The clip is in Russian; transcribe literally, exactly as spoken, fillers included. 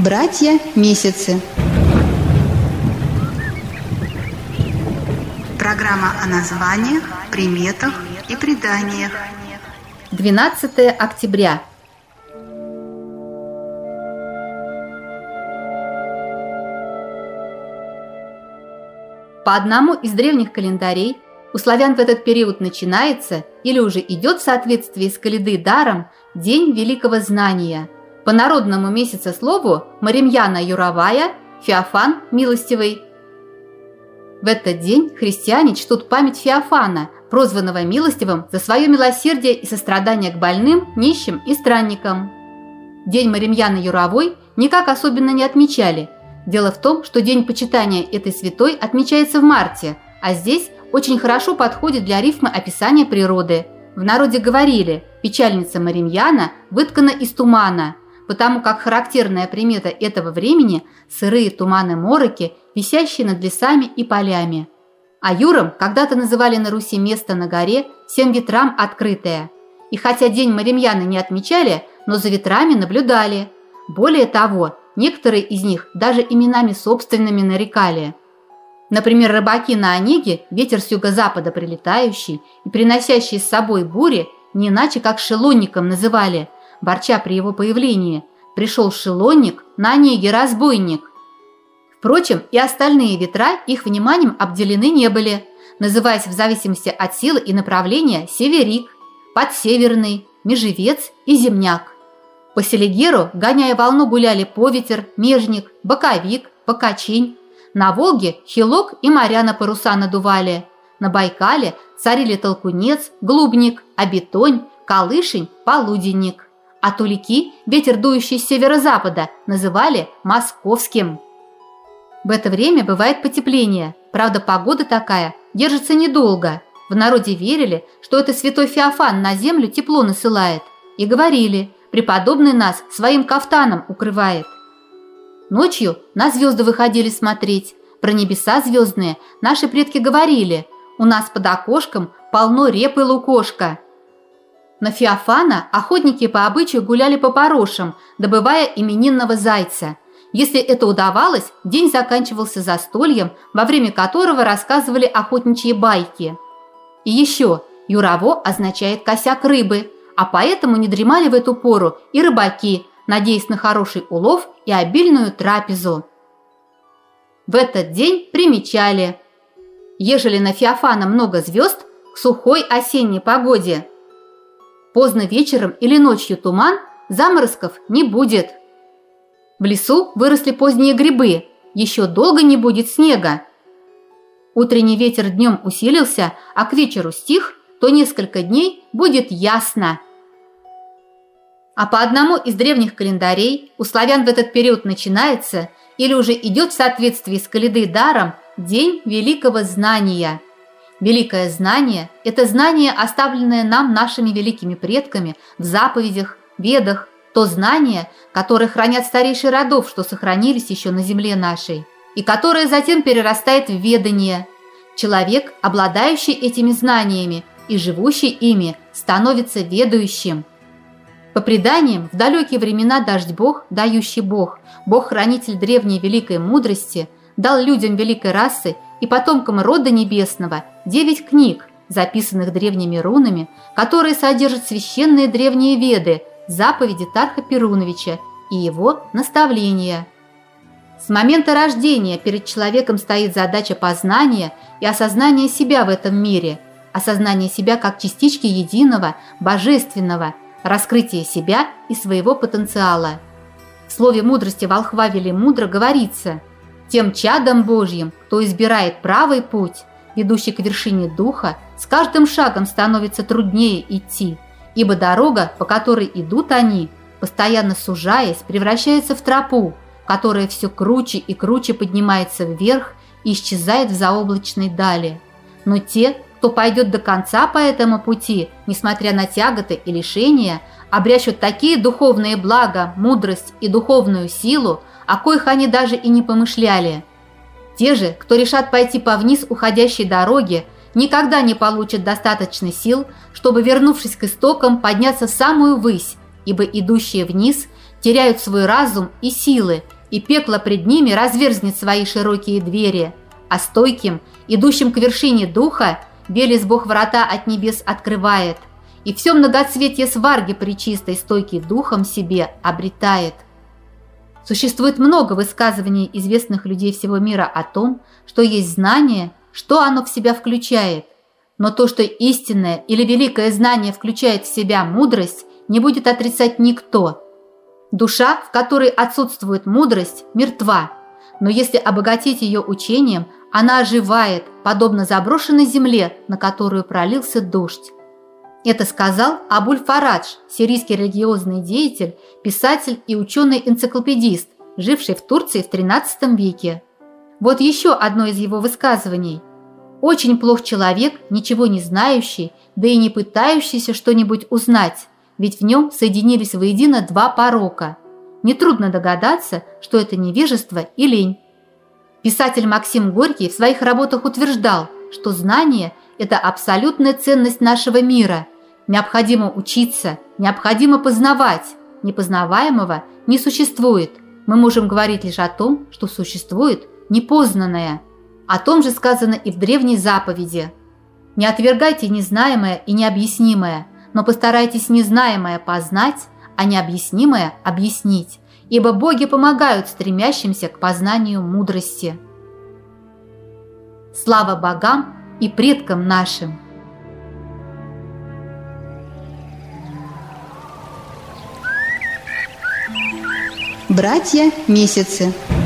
Братья-месяцы. Программа о названиях, приметах и преданиях. двенадцатое октября. По одному из древних календарей у славян в этот период начинается или уже идет в соответствии с календы даром День Великого Знания. По народному месяцеслову Маримьяна Юровая, Феофан Милостивый. В этот день христиане чтут память Феофана, прозванного Милостивым за свое милосердие и сострадание к больным, нищим и странникам. День Маримьяны Юровой никак особенно не отмечали. Дело в том, что день почитания этой святой отмечается в марте, а здесь очень хорошо подходит для рифмы описания природы. В народе говорили: печальница Маримьяна выткана из тумана, потому как характерная примета этого времени – сырые туманы-мороки, висящие над лесами и полями. А Юром когда-то называли на Руси место на горе всем ветрам открытое. И хотя день Маримьяны не отмечали, но за ветрами наблюдали. Более того, некоторые из них даже именами собственными нарекали. Например, рыбаки на Онеге ветер с юго-запада прилетающий и приносящий с собой бури не иначе как шелонником называли, ворча при его появлении: «Пришел шелонник, на Онеге разбойник». Впрочем, и остальные ветра их вниманием обделены не были, называясь в зависимости от силы и направления северик, подсеверный, межевец и земняк. По Селигеру, гоняя волну, гуляли поветер, межник, боковик, покачень. На Волге хилок и моря на паруса надували. На Байкале царили толкунец, глубник, обетонь, колышень, полуденник. А тулики, ветер, дующий с северо-запада, называли московским. В это время бывает потепление, правда, погода такая держится недолго. В народе верили, что это святой Феофан на землю тепло насылает, и говорили: преподобный нас своим кафтаном укрывает. Ночью на звезды выходили смотреть. Про небеса звездные наши предки говорили: у нас под окошком полно репы лукошка. На Феофана охотники по обычаю гуляли по порошам, добывая именинного зайца. Если это удавалось, день заканчивался застольем, во время которого рассказывали охотничьи байки. И еще Юрово означает косяк рыбы, а поэтому не дремали в эту пору и рыбаки, надеясь на хороший улов и обильную трапезу. В этот день примечали: ежели на Феофана много звезд, к сухой осенней погоде. Поздно вечером или ночью туман, заморозков не будет. В лесу выросли поздние грибы, еще долго не будет снега. Утренний ветер днем усилился, а к вечеру стих, то несколько дней будет ясно. А по одному из древних календарей у славян в этот период начинается или уже идет в соответствии с календы даром День Великого Знания. Великое знание – это знание, оставленное нам нашими великими предками в заповедях, ведах, то знание, которое хранят старейшие родов, что сохранились еще на земле нашей, и которое затем перерастает в ведание. Человек, обладающий этими знаниями и живущий ими, становится ведающим. По преданиям, в далекие времена Дождь-Бог, дающий Бог, Бог-хранитель древней великой мудрости, дал людям великой расы и потомкам рода небесного девять книг, записанных древними рунами, которые содержат священные древние веды, заповеди Тарха Перуновича и его наставления. С момента рождения перед человеком стоит задача познания и осознания себя в этом мире, осознания себя как частички единого, божественного, раскрытие себя и своего потенциала. В слове мудрости волхва Велимудра говорится: «Тем чадом Божьим, кто избирает правый путь, ведущий к вершине духа, с каждым шагом становится труднее идти, ибо дорога, по которой идут они, постоянно сужаясь, превращается в тропу, которая все круче и круче поднимается вверх и исчезает в заоблачной дали. Но те, кто пойдет до конца по этому пути, несмотря на тяготы и лишения, обрящут такие духовные блага, мудрость и духовную силу, о коих они даже и не помышляли. Те же, кто решат пойти по вниз уходящей дороге, никогда не получат достаточно сил, чтобы, вернувшись к истокам, подняться в самую высь, ибо идущие вниз теряют свой разум и силы, и пекло пред ними разверзнет свои широкие двери, а стойким, идущим к вершине духа, Велес Бог врата от небес открывает, и все многоцветие сварги пречистой стойкий духом себе обретает. Существует много высказываний известных людей всего мира о том, что есть знание, что оно в себя включает. Но то, что истинное или великое знание включает в себя мудрость, не будет отрицать никто. Душа, в которой отсутствует мудрость, мертва, но если обогатить ее учением, она оживает, подобно заброшенной земле, на которую пролился дождь. Это сказал Абуль-Фарадж, сирийский религиозный деятель, писатель и ученый-энциклопедист, живший в Турции в тринадцатом веке. Вот еще одно из его высказываний. «Очень плох человек, ничего не знающий, да и не пытающийся что-нибудь узнать, ведь в нем соединились воедино два порока. Нетрудно догадаться, что это невежество и лень». Писатель Максим Горький в своих работах утверждал, что знание – это абсолютная ценность нашего мира. Необходимо учиться, необходимо познавать. Непознаваемого не существует. Мы можем говорить лишь о том, что существует непознанное. О том же сказано и в древней заповеди. Не отвергайте незнаемое и необъяснимое, но постарайтесь незнаемое познать, а необъяснимое объяснить, ибо боги помогают стремящимся к познанию мудрости. Слава богам и предкам нашим! Братья Месяцы.